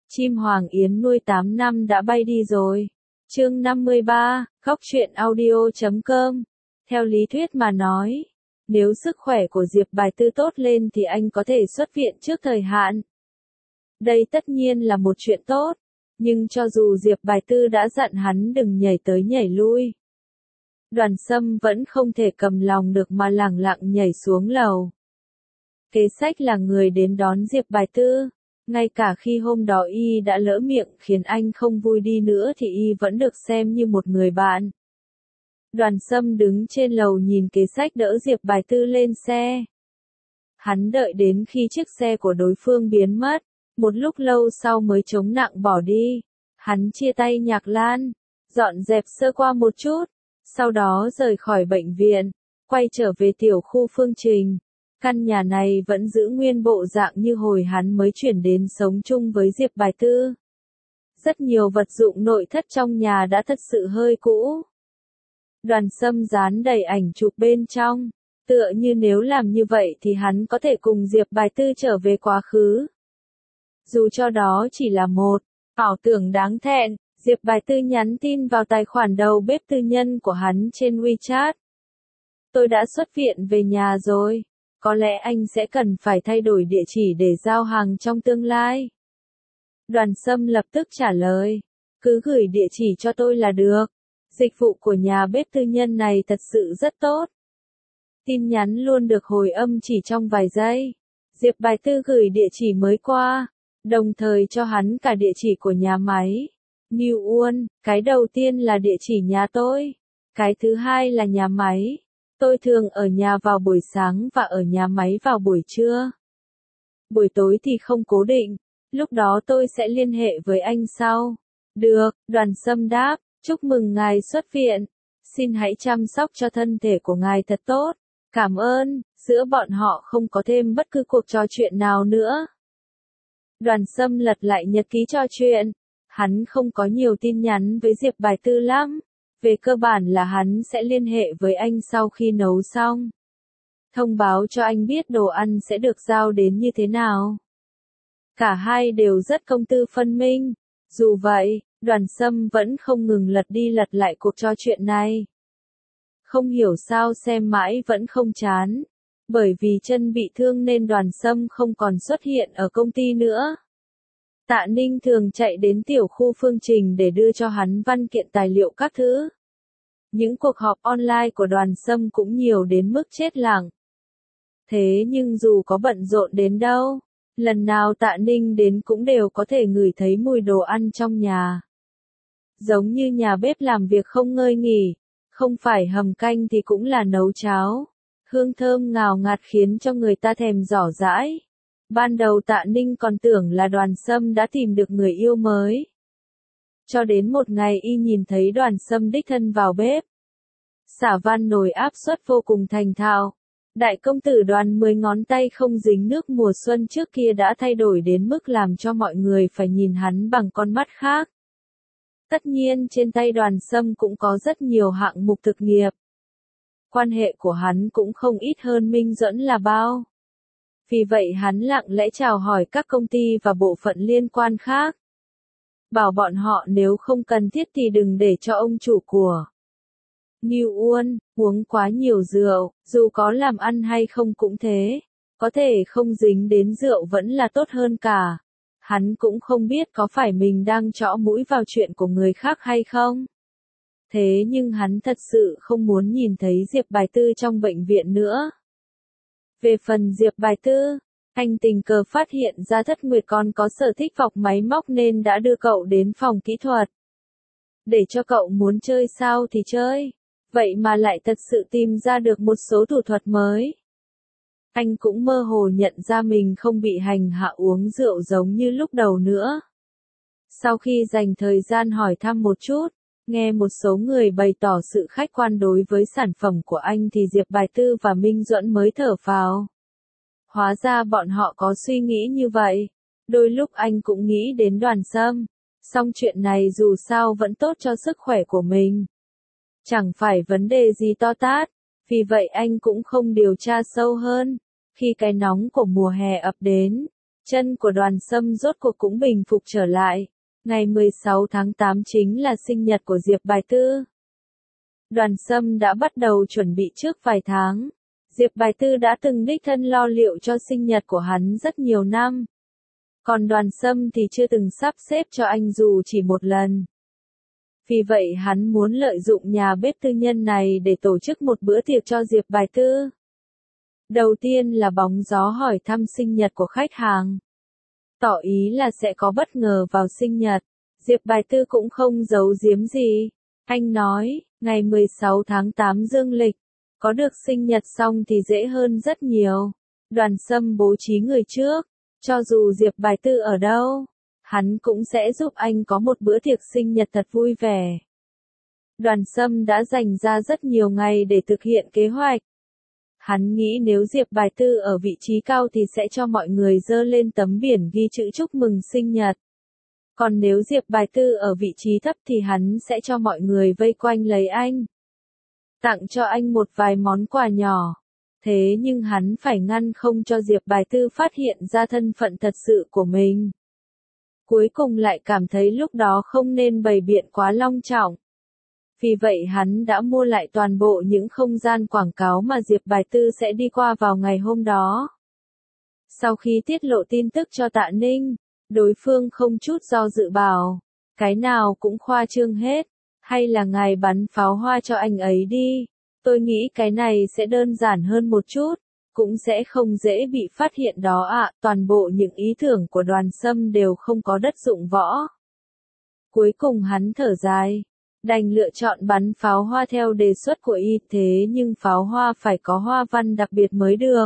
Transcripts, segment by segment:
Chim Hoàng Yến nuôi 8 năm đã bay đi rồi. Chương 53, Góc truyện audio.com. Theo lý thuyết mà nói, nếu sức khỏe của Diệp Bài Tư tốt lên thì anh có thể xuất viện trước thời hạn. Đây tất nhiên là một chuyện tốt, nhưng cho dù Diệp Bài Tư đã dặn hắn đừng nhảy tới nhảy lui, Đoàn Sâm vẫn không thể cầm lòng được mà lẳng lặng nhảy xuống lầu. Kế Sách là người đến đón Diệp Bài Tư. Ngay cả khi hôm đó y đã lỡ miệng khiến anh không vui đi nữa thì y vẫn được xem như một người bạn. Đoàn Sâm đứng trên lầu nhìn Kế Sách đỡ Diệp Bài Tư lên xe. Hắn đợi đến khi chiếc xe của đối phương biến mất, một lúc lâu sau mới chống nặng bỏ đi. Hắn chia tay Nhạc Lan, dọn dẹp sơ qua một chút, sau đó rời khỏi bệnh viện, quay trở về tiểu khu Phương Trình. Căn nhà này vẫn giữ nguyên bộ dạng như hồi hắn mới chuyển đến sống chung với Diệp Bài Tư. Rất nhiều vật dụng nội thất trong nhà đã thật sự hơi cũ. Đoàn Sâm dán đầy ảnh chụp bên trong, tựa như nếu làm như vậy thì hắn có thể cùng Diệp Bài Tư trở về quá khứ. Dù cho đó chỉ là một ảo tưởng đáng thẹn, Diệp Bài Tư nhắn tin vào tài khoản đầu bếp tư nhân của hắn trên WeChat. Tôi đã xuất viện về nhà rồi. Có lẽ anh sẽ cần phải thay đổi địa chỉ để giao hàng trong tương lai. Đoàn Sâm lập tức trả lời, cứ gửi địa chỉ cho tôi là được. Dịch vụ của nhà bếp tư nhân này thật sự rất tốt. Tin nhắn luôn được hồi âm chỉ trong vài giây. Diệp Bài Tư gửi địa chỉ mới qua, đồng thời cho hắn cả địa chỉ của nhà máy. New Uon, cái đầu tiên là địa chỉ nhà tôi, cái thứ hai là nhà máy. Tôi thường ở nhà vào buổi sáng và ở nhà máy vào buổi trưa. Buổi tối thì không cố định, lúc đó tôi sẽ liên hệ với anh sau. Được, Đoàn Sâm đáp, chúc mừng ngài xuất viện. Xin hãy chăm sóc cho thân thể của ngài thật tốt. Cảm ơn, giữa bọn họ không có thêm bất cứ cuộc trò chuyện nào nữa. Đoàn Sâm lật lại nhật ký trò chuyện. Hắn không có nhiều tin nhắn với Diệp Bài Tư lắm. Về cơ bản là hắn sẽ liên hệ với anh sau khi nấu xong. Thông báo cho anh biết đồ ăn sẽ được giao đến như thế nào. Cả hai đều rất công tư phân minh. Dù vậy, Đoàn Sâm vẫn không ngừng lật đi lật lại cuộc trò chuyện này. Không hiểu sao xem mãi vẫn không chán. Bởi vì chân bị thương nên Đoàn Sâm không còn xuất hiện ở công ty nữa. Tạ Ninh thường chạy đến tiểu khu Phương Trình để đưa cho hắn văn kiện tài liệu các thứ. Những cuộc họp online của Đoàn Sâm cũng nhiều đến mức chết lặng. Thế nhưng dù có bận rộn đến đâu, lần nào Tạ Ninh đến cũng đều có thể ngửi thấy mùi đồ ăn trong nhà. Giống như nhà bếp làm việc không ngơi nghỉ, không phải hầm canh thì cũng là nấu cháo. Hương thơm ngào ngạt khiến cho người ta thèm rỏ rãi. Ban đầu Tạ Ninh còn tưởng là Đoàn Sâm đã tìm được người yêu mới. Cho đến một ngày y nhìn thấy Đoàn Sâm đích thân vào bếp. Xả van nồi áp suất vô cùng thành thạo. Đại công tử Đoàn 10 ngón tay không dính nước mùa xuân trước kia đã thay đổi đến mức làm cho mọi người phải nhìn hắn bằng con mắt khác. Tất nhiên trên tay Đoàn Sâm cũng có rất nhiều hạng mục thực nghiệp. Quan hệ của hắn cũng không ít hơn Minh Duẫn là bao. Vì vậy hắn lặng lẽ chào hỏi các công ty và bộ phận liên quan khác. Bảo bọn họ nếu không cần thiết thì đừng để cho ông chủ của New Uon uống quá nhiều rượu, dù có làm ăn hay không cũng thế. Có thể không dính đến rượu vẫn là tốt hơn cả. Hắn cũng không biết có phải mình đang trõ mũi vào chuyện của người khác hay không. Thế nhưng hắn thật sự không muốn nhìn thấy Diệp Bài Tư trong bệnh viện nữa. Về phần Diệp Bài Tư, anh tình cờ phát hiện ra Thất Nguyệt còn có sở thích vọc máy móc nên đã đưa cậu đến phòng kỹ thuật. Để cho cậu muốn chơi sao thì chơi, vậy mà lại thật sự tìm ra được một số thủ thuật mới. Anh cũng mơ hồ nhận ra mình không bị hành hạ uống rượu giống như lúc đầu nữa. Sau khi dành thời gian hỏi thăm một chút, nghe một số người bày tỏ sự khách quan đối với sản phẩm của anh thì Diệp Bài Tư và Minh Duẫn mới thở phào. Hóa ra bọn họ có suy nghĩ như vậy. Đôi lúc anh cũng nghĩ đến Đoàn Sâm. Song chuyện này dù sao vẫn tốt cho sức khỏe của mình. Chẳng phải vấn đề gì to tát. Vì vậy anh cũng không điều tra sâu hơn. Khi cái nóng của mùa hè ập đến, Chân của Đoàn Sâm rốt cuộc cũng bình phục trở lại. Ngày 16 tháng 8 chính là sinh nhật của Diệp Bài Tư. Đoàn Sâm đã bắt đầu chuẩn bị trước vài tháng. Diệp Bài Tư đã từng đích thân lo liệu cho sinh nhật của hắn rất nhiều năm. Còn Đoàn Sâm thì chưa từng sắp xếp cho anh dù chỉ một lần. Vì vậy hắn muốn lợi dụng nhà bếp tư nhân này để tổ chức một bữa tiệc cho Diệp Bài Tư. Đầu tiên là bóng gió hỏi thăm sinh nhật của khách hàng. Tỏ ý là sẽ có bất ngờ vào sinh nhật. Diệp Bài Tư cũng không giấu giếm gì. Anh nói, ngày 16 tháng 8 dương lịch, có được sinh nhật xong thì dễ hơn rất nhiều. Đoàn Sâm bố trí người trước, cho dù Diệp Bài Tư ở đâu, hắn cũng sẽ giúp anh có một bữa tiệc sinh nhật thật vui vẻ. Đoàn Sâm đã dành ra rất nhiều ngày để thực hiện kế hoạch. Hắn nghĩ nếu Diệp Bài Tư ở vị trí cao thì sẽ cho mọi người dơ lên tấm biển ghi chữ chúc mừng sinh nhật. Còn nếu Diệp Bài Tư ở vị trí thấp thì hắn sẽ cho mọi người vây quanh lấy anh. Tặng cho anh một vài món quà nhỏ. Thế nhưng hắn phải ngăn không cho Diệp Bài Tư phát hiện ra thân phận thật sự của mình. Cuối cùng lại cảm thấy lúc đó không nên bày biện quá long trọng. Vì vậy hắn đã mua lại toàn bộ những không gian quảng cáo mà Diệp Bài Tư sẽ đi qua vào ngày hôm đó. Sau khi tiết lộ tin tức cho Tạ Ninh, đối phương không chút do dự bảo, cái nào cũng khoa trương hết, hay là ngài bắn pháo hoa cho anh ấy đi. Tôi nghĩ cái này sẽ đơn giản hơn một chút, cũng sẽ không dễ bị phát hiện đó ạ. Toàn bộ những ý tưởng của Đoàn Sâm đều không có đất dụng võ. Cuối cùng hắn thở dài, đành lựa chọn bắn pháo hoa theo đề xuất của y, thế nhưng pháo hoa phải có hoa văn đặc biệt mới được.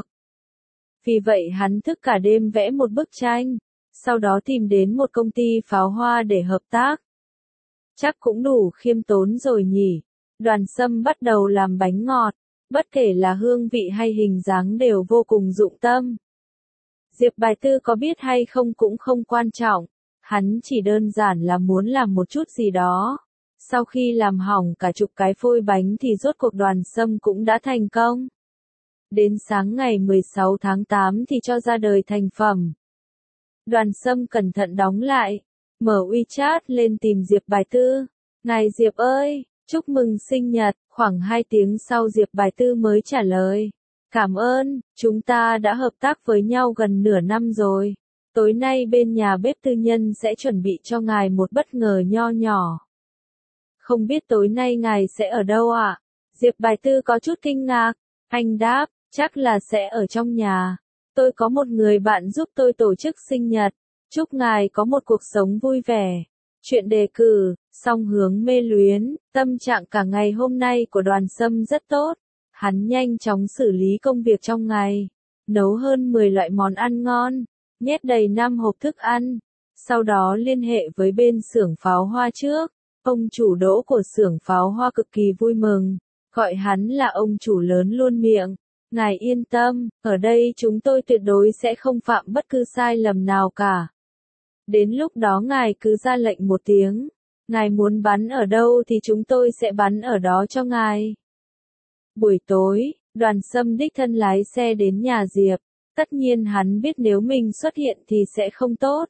Vì vậy hắn thức cả đêm vẽ một bức tranh, sau đó tìm đến một công ty pháo hoa để hợp tác. Chắc cũng đủ khiêm tốn rồi nhỉ. Đoàn Sâm bắt đầu làm bánh ngọt, bất kể là hương vị hay hình dáng đều vô cùng dụng tâm. Diệp Bài Tư có biết hay không cũng không quan trọng, hắn chỉ đơn giản là muốn làm một chút gì đó. Sau khi làm hỏng cả chục cái phôi bánh thì rốt cuộc Đoàn Sâm cũng đã thành công. Đến sáng ngày 16 tháng 8 thì cho ra đời thành phẩm. Đoàn Sâm cẩn thận đóng lại, mở WeChat lên tìm Diệp Bài Tư. Ngài Diệp ơi, chúc mừng sinh nhật. Khoảng 2 tiếng sau Diệp Bài Tư mới trả lời. Cảm ơn, chúng ta đã hợp tác với nhau gần nửa năm rồi. Tối nay bên nhà bếp tư nhân sẽ chuẩn bị cho ngài một bất ngờ nho nhỏ. Không biết tối nay ngài sẽ ở đâu ạ? Diệp Bài Tư có chút kinh ngạc. Anh đáp, chắc là sẽ ở trong nhà. Tôi có một người bạn giúp tôi tổ chức sinh nhật. Chúc ngài có một cuộc sống vui vẻ. Chuyện đề cử, song hướng mê luyến, tâm trạng cả ngày hôm nay của Đoàn Sâm rất tốt. Hắn nhanh chóng xử lý công việc trong ngày. Nấu hơn 10 loại món ăn ngon. Nhét đầy 5 hộp thức ăn. Sau đó liên hệ với bên xưởng pháo hoa trước. Ông chủ Đỗ của xưởng pháo hoa cực kỳ vui mừng. Gọi hắn là ông chủ lớn luôn miệng. Ngài yên tâm, ở đây chúng tôi tuyệt đối sẽ không phạm bất cứ sai lầm nào cả. Đến lúc đó ngài cứ ra lệnh một tiếng. Ngài muốn bắn ở đâu thì chúng tôi sẽ bắn ở đó cho ngài. Buổi tối, Đoàn Sâm đích thân lái xe đến nhà Diệp. Tất nhiên hắn biết nếu mình xuất hiện thì sẽ không tốt.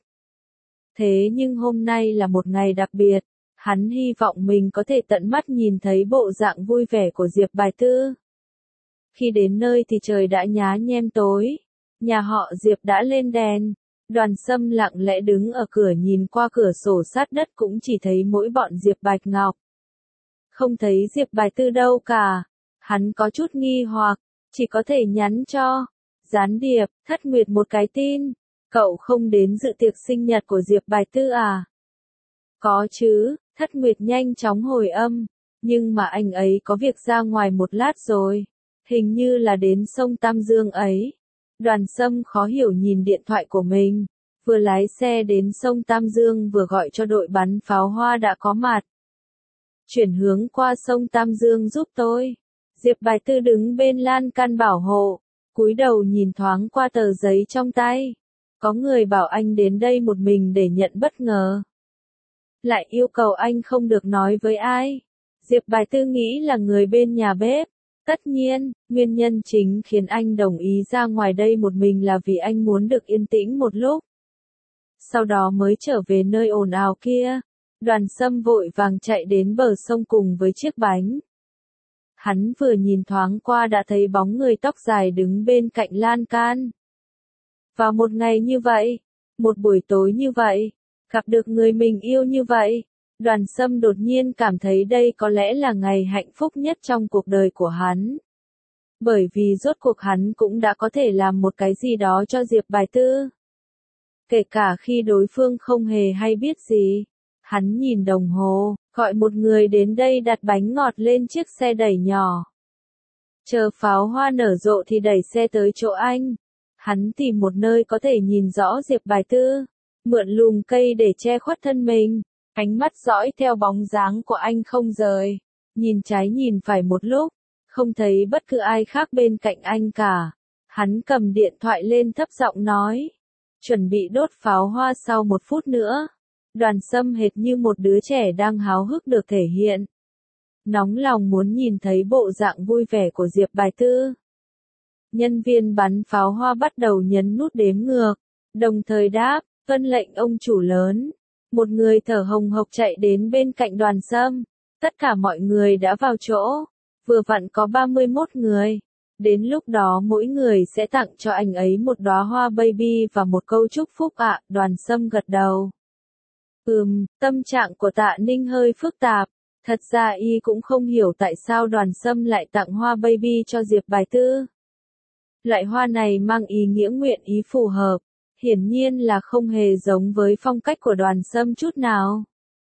Thế nhưng hôm nay là một ngày đặc biệt. Hắn hy vọng mình có thể tận mắt nhìn thấy bộ dạng vui vẻ của Diệp Bài Tư. Khi đến nơi thì trời đã nhá nhem tối. Nhà họ Diệp đã lên đèn. Đoàn Sâm lặng lẽ đứng ở cửa nhìn qua cửa sổ sát đất cũng chỉ thấy mỗi bọn Diệp Bạch Ngọc. Không thấy Diệp Bài Tư đâu cả. Hắn có chút nghi hoặc, chỉ có thể nhắn cho gián điệp Thất Nguyệt một cái tin. Cậu không đến dự tiệc sinh nhật của Diệp Bài Tư à? Có chứ, Thất Nguyệt nhanh chóng hồi âm. Nhưng mà anh ấy có việc ra ngoài một lát rồi. Hình như là đến sông Tam Dương ấy. Đoàn Sâm khó hiểu nhìn điện thoại của mình. Vừa lái xe đến sông Tam Dương vừa gọi cho đội bắn pháo hoa đã có mặt. Chuyển hướng qua sông Tam Dương giúp tôi. Diệp Bài Tư đứng bên lan can bảo hộ. Cúi đầu nhìn thoáng qua tờ giấy trong tay. Có người bảo anh đến đây một mình để nhận bất ngờ. Lại yêu cầu anh không được nói với ai. Diệp Bài Tư nghĩ là người bên nhà bếp. Tất nhiên, nguyên nhân chính khiến anh đồng ý ra ngoài đây một mình là vì anh muốn được yên tĩnh một lúc. Sau đó mới trở về nơi ồn ào kia. Đoàn Sâm vội vàng chạy đến bờ sông cùng với chiếc bánh. Hắn vừa nhìn thoáng qua đã thấy bóng người tóc dài đứng bên cạnh lan can. Vào một ngày như vậy, một buổi tối như vậy, gặp được người mình yêu như vậy, Đoàn Sâm đột nhiên cảm thấy đây có lẽ là ngày hạnh phúc nhất trong cuộc đời của hắn. Bởi vì rốt cuộc hắn cũng đã có thể làm một cái gì đó cho Diệp Bài Tư. Kể cả khi đối phương không hề hay biết gì. Hắn nhìn đồng hồ, gọi một người đến đây đặt bánh ngọt lên chiếc xe đẩy nhỏ. Chờ pháo hoa nở rộ thì đẩy xe tới chỗ anh. Hắn tìm một nơi có thể nhìn rõ Diệp Bài Tư, mượn lùm cây để che khuất thân mình. Ánh mắt dõi theo bóng dáng của anh không rời. Nhìn trái nhìn phải một lúc, không thấy bất cứ ai khác bên cạnh anh cả. Hắn cầm điện thoại lên thấp giọng nói. Chuẩn bị đốt pháo hoa sau 1 phút nữa. Đoàn Sâm hệt như một đứa trẻ đang háo hức được thể hiện. Nóng lòng muốn nhìn thấy bộ dạng vui vẻ của Diệp Bài Tư. Nhân viên bắn pháo hoa bắt đầu nhấn nút đếm ngược, đồng thời đáp, tuân lệnh ông chủ lớn. Một người thở hồng hộc chạy đến bên cạnh Đoàn Sâm. Tất cả mọi người đã vào chỗ. Vừa vặn có 31 người. Đến lúc đó mỗi người sẽ tặng cho anh ấy một đóa hoa baby và một câu chúc phúc ạ. Đoàn Sâm gật đầu. Tâm trạng của Tạ Ninh hơi phức tạp. Thật ra y cũng không hiểu tại sao Đoàn Sâm lại tặng hoa baby cho Diệp Bài Tư. Loại hoa này mang ý nghĩa nguyện ý phù hợp. Hiển nhiên là không hề giống với phong cách của Đoàn Sâm chút nào.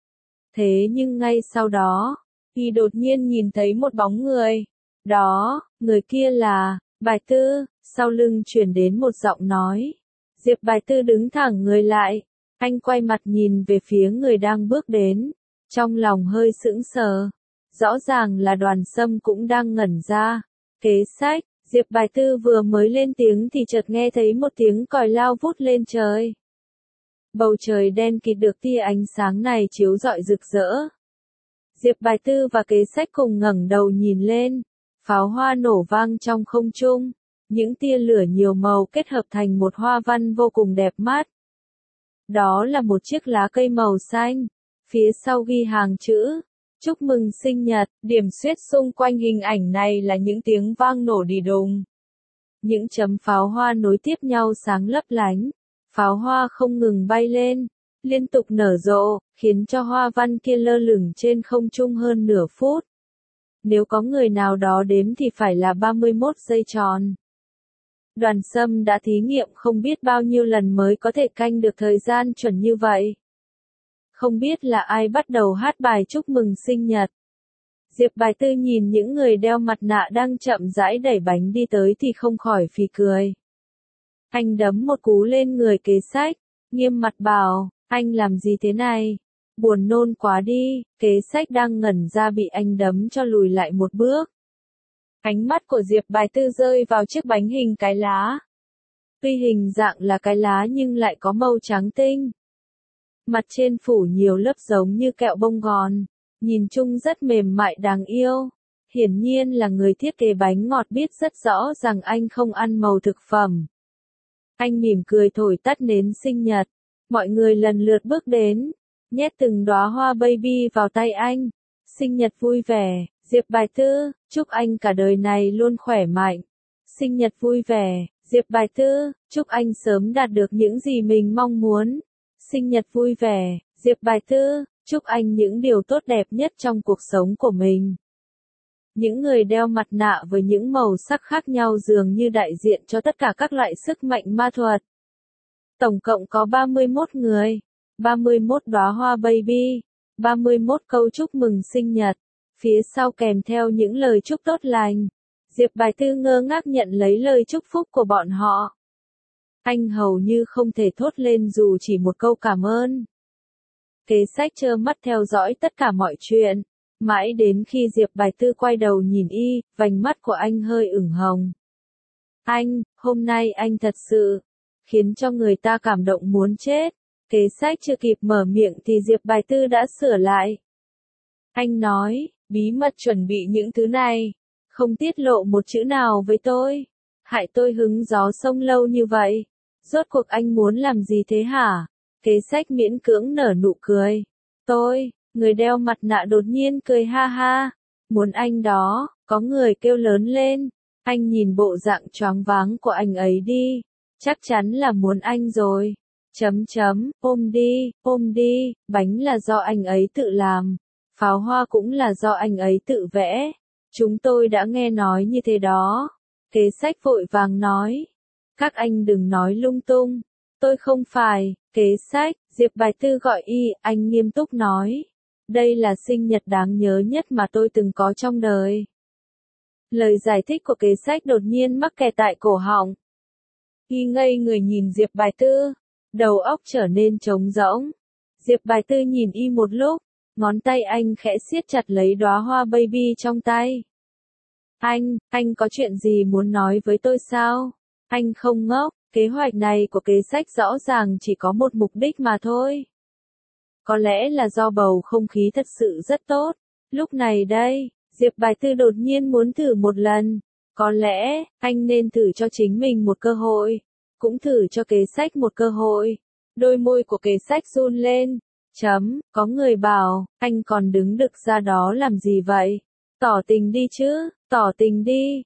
Thế nhưng ngay sau đó, y đột nhiên nhìn thấy một bóng người. Đó, người kia là, Bài Tư, sau lưng truyền đến một giọng nói. Diệp Bài Tư đứng thẳng người lại. Anh quay mặt nhìn về phía người đang bước đến. Trong lòng hơi sững sờ. Rõ ràng là Đoàn Sâm cũng đang ngẩn ra. Kế sách, Diệp Bài Tư vừa mới lên tiếng thì chợt nghe thấy một tiếng còi lao vút lên trời. Bầu trời đen kịt được tia ánh sáng này chiếu rọi rực rỡ. Diệp Bài Tư và Kế sách cùng ngẩng đầu nhìn lên. Pháo hoa nổ vang trong không trung. Những tia lửa nhiều màu kết hợp thành một hoa văn vô cùng đẹp mắt. Đó là một chiếc lá cây màu xanh. Phía sau ghi hàng chữ. Chúc mừng sinh nhật. Điểm xuyết xung quanh hình ảnh này là những tiếng vang nổ đì đùng. Những chấm pháo hoa nối tiếp nhau sáng lấp lánh. Pháo hoa không ngừng bay lên. Liên tục nở rộ, khiến cho hoa văn kia lơ lửng trên không trung hơn nửa phút. Nếu có người nào đó đếm thì phải là 31 giây tròn. Đoàn Sâm đã thí nghiệm không biết bao nhiêu lần mới có thể canh được thời gian chuẩn như vậy. Không biết là ai bắt đầu hát bài chúc mừng sinh nhật. Diệp Bài Tư nhìn những người đeo mặt nạ đang chậm rãi đẩy bánh đi tới thì không khỏi phì cười. Anh đấm một cú lên người Kế sách, nghiêm mặt bảo, anh làm gì thế này? Buồn nôn quá đi. Kế sách đang ngẩn ra bị anh đấm cho lùi lại một bước. Ánh mắt của Diệp Bài Tư rơi vào chiếc bánh hình cái lá. Tuy hình dạng là cái lá nhưng lại có màu trắng tinh. Mặt trên phủ nhiều lớp giống như kẹo bông gòn. Nhìn chung rất mềm mại đáng yêu. Hiển nhiên là người thiết kế bánh ngọt biết rất rõ rằng anh không ăn màu thực phẩm. Anh mỉm cười thổi tắt nến sinh nhật. Mọi người lần lượt bước đến. Nhét từng đóa hoa baby vào tay anh. Sinh nhật vui vẻ. Diệp Bài Tư, chúc anh cả đời này luôn khỏe mạnh. Sinh nhật vui vẻ. Diệp Bài Tư, chúc anh sớm đạt được những gì mình mong muốn. Sinh nhật vui vẻ. Diệp Bài Tư, chúc anh những điều tốt đẹp nhất trong cuộc sống của mình. Những người đeo mặt nạ với những màu sắc khác nhau dường như đại diện cho tất cả các loại sức mạnh ma thuật. Tổng cộng có 31 người, 31 đóa hoa baby, 31 câu chúc mừng sinh nhật, phía sau kèm theo những lời chúc tốt lành. Diệp Bài Tư ngơ ngác nhận lấy lời chúc phúc của bọn họ. Anh hầu như không thể thốt lên dù chỉ một câu cảm ơn. Kế sách trơ mắt theo dõi tất cả mọi chuyện. Mãi đến khi Diệp Bài Tư quay đầu nhìn y, vành mắt của anh hơi ửng hồng. Anh, hôm nay anh thật sự khiến cho người ta cảm động muốn chết. Kế sách chưa kịp mở miệng thì Diệp Bài Tư đã sửa lại. Anh nói, bí mật chuẩn bị những thứ này. không tiết lộ một chữ nào với tôi. Hại tôi hứng gió sông lâu như vậy. Rốt cuộc anh muốn làm gì thế hả? Kế sách miễn cưỡng nở nụ cười. Người đeo mặt nạ đột nhiên cười ha ha. Muốn anh đó, có người kêu lớn lên. Anh nhìn bộ dạng choáng váng của anh ấy đi. Chắc chắn là muốn anh rồi. Ôm đi, bánh là do anh ấy tự làm. Pháo hoa cũng là do anh ấy tự vẽ. Chúng tôi đã nghe nói như thế đó. Kế sách vội vàng nói. Các anh đừng nói lung tung. Tôi không phải, kế sách, Diệp Bài Tư gọi y, anh nghiêm túc nói. Đây là sinh nhật đáng nhớ nhất mà tôi từng có trong đời. Lời giải thích của kế sách đột nhiên mắc kẹt tại cổ họng. Y ngây người nhìn Diệp Bài Tư, đầu óc trở nên trống rỗng. Diệp Bài Tư nhìn y một lúc, ngón tay anh khẽ siết chặt lấy đóa hoa baby trong tay. Anh có chuyện gì muốn nói với tôi sao? Anh không ngốc, kế hoạch này của kế sách rõ ràng chỉ có một mục đích mà thôi. Có lẽ là do bầu không khí thật sự rất tốt. Lúc này đây, Diệp Bài Tư đột nhiên muốn thử một lần. Có lẽ, anh nên thử cho chính mình một cơ hội. Cũng thử cho kế sách một cơ hội. Đôi môi của kế sách run lên. Có người bảo, anh còn đứng đực ra đó làm gì vậy? Tỏ tình đi chứ, tỏ tình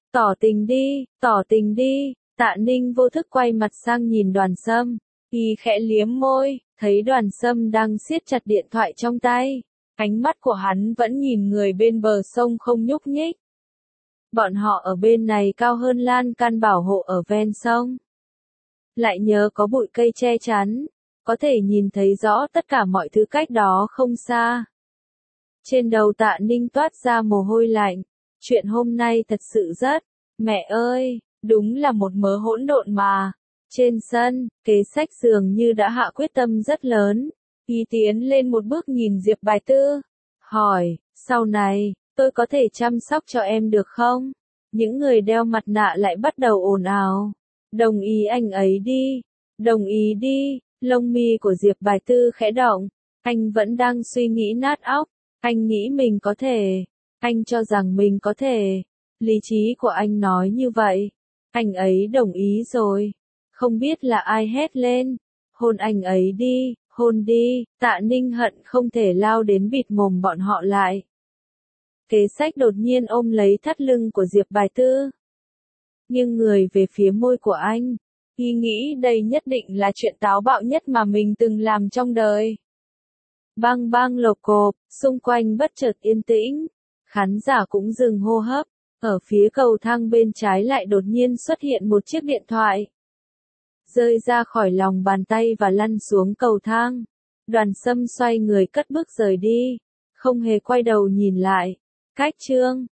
đi. Tạ Ninh vô thức quay mặt sang nhìn Đoàn Sâm. Y khẽ liếm môi, thấy Đoàn Sâm đang siết chặt điện thoại trong tay. Ánh mắt của hắn vẫn nhìn người bên bờ sông không nhúc nhích. Bọn họ ở bên này cao hơn lan can bảo hộ ở ven sông. Lại nhờ có bụi cây che chắn, có thể nhìn thấy rõ tất cả mọi thứ cách đó không xa. Trên đầu Tạ Ninh toát ra mồ hôi lạnh. Chuyện hôm nay thật sự rất, mẹ ơi, đúng là một mớ hỗn độn mà. Trên sân, kế sách dường như đã hạ quyết tâm rất lớn. Y tiến lên một bước nhìn Diệp Bài Tư. Hỏi, sau này, tôi có thể chăm sóc cho em được không? Những người đeo mặt nạ lại bắt đầu ồn ào. Đồng ý anh ấy đi. Đồng ý đi. Lông mi của Diệp Bài Tư khẽ động. Anh vẫn đang suy nghĩ nát óc. Anh nghĩ mình có thể. Anh cho rằng mình có thể. Lý trí của anh nói như vậy. Anh ấy đồng ý rồi. Không biết là ai hét lên. Hôn anh ấy đi, hôn đi. Tạ Ninh hận không thể lao đến bịt mồm bọn họ lại. Kế sách đột nhiên ôm lấy thắt lưng của Diệp Bài Tư. Nhưng người về phía môi của anh. Y nghĩ đây nhất định là chuyện táo bạo nhất mà mình từng làm trong đời. Bang bang lộc cộp, xung quanh bất chợt yên tĩnh. Khán giả cũng dừng hô hấp. Ở phía cầu thang bên trái lại đột nhiên xuất hiện một chiếc điện thoại. Rơi ra khỏi lòng bàn tay và lăn xuống cầu thang. Đoàn Sâm xoay người cất bước rời đi. Không hề quay đầu nhìn lại. Cách chương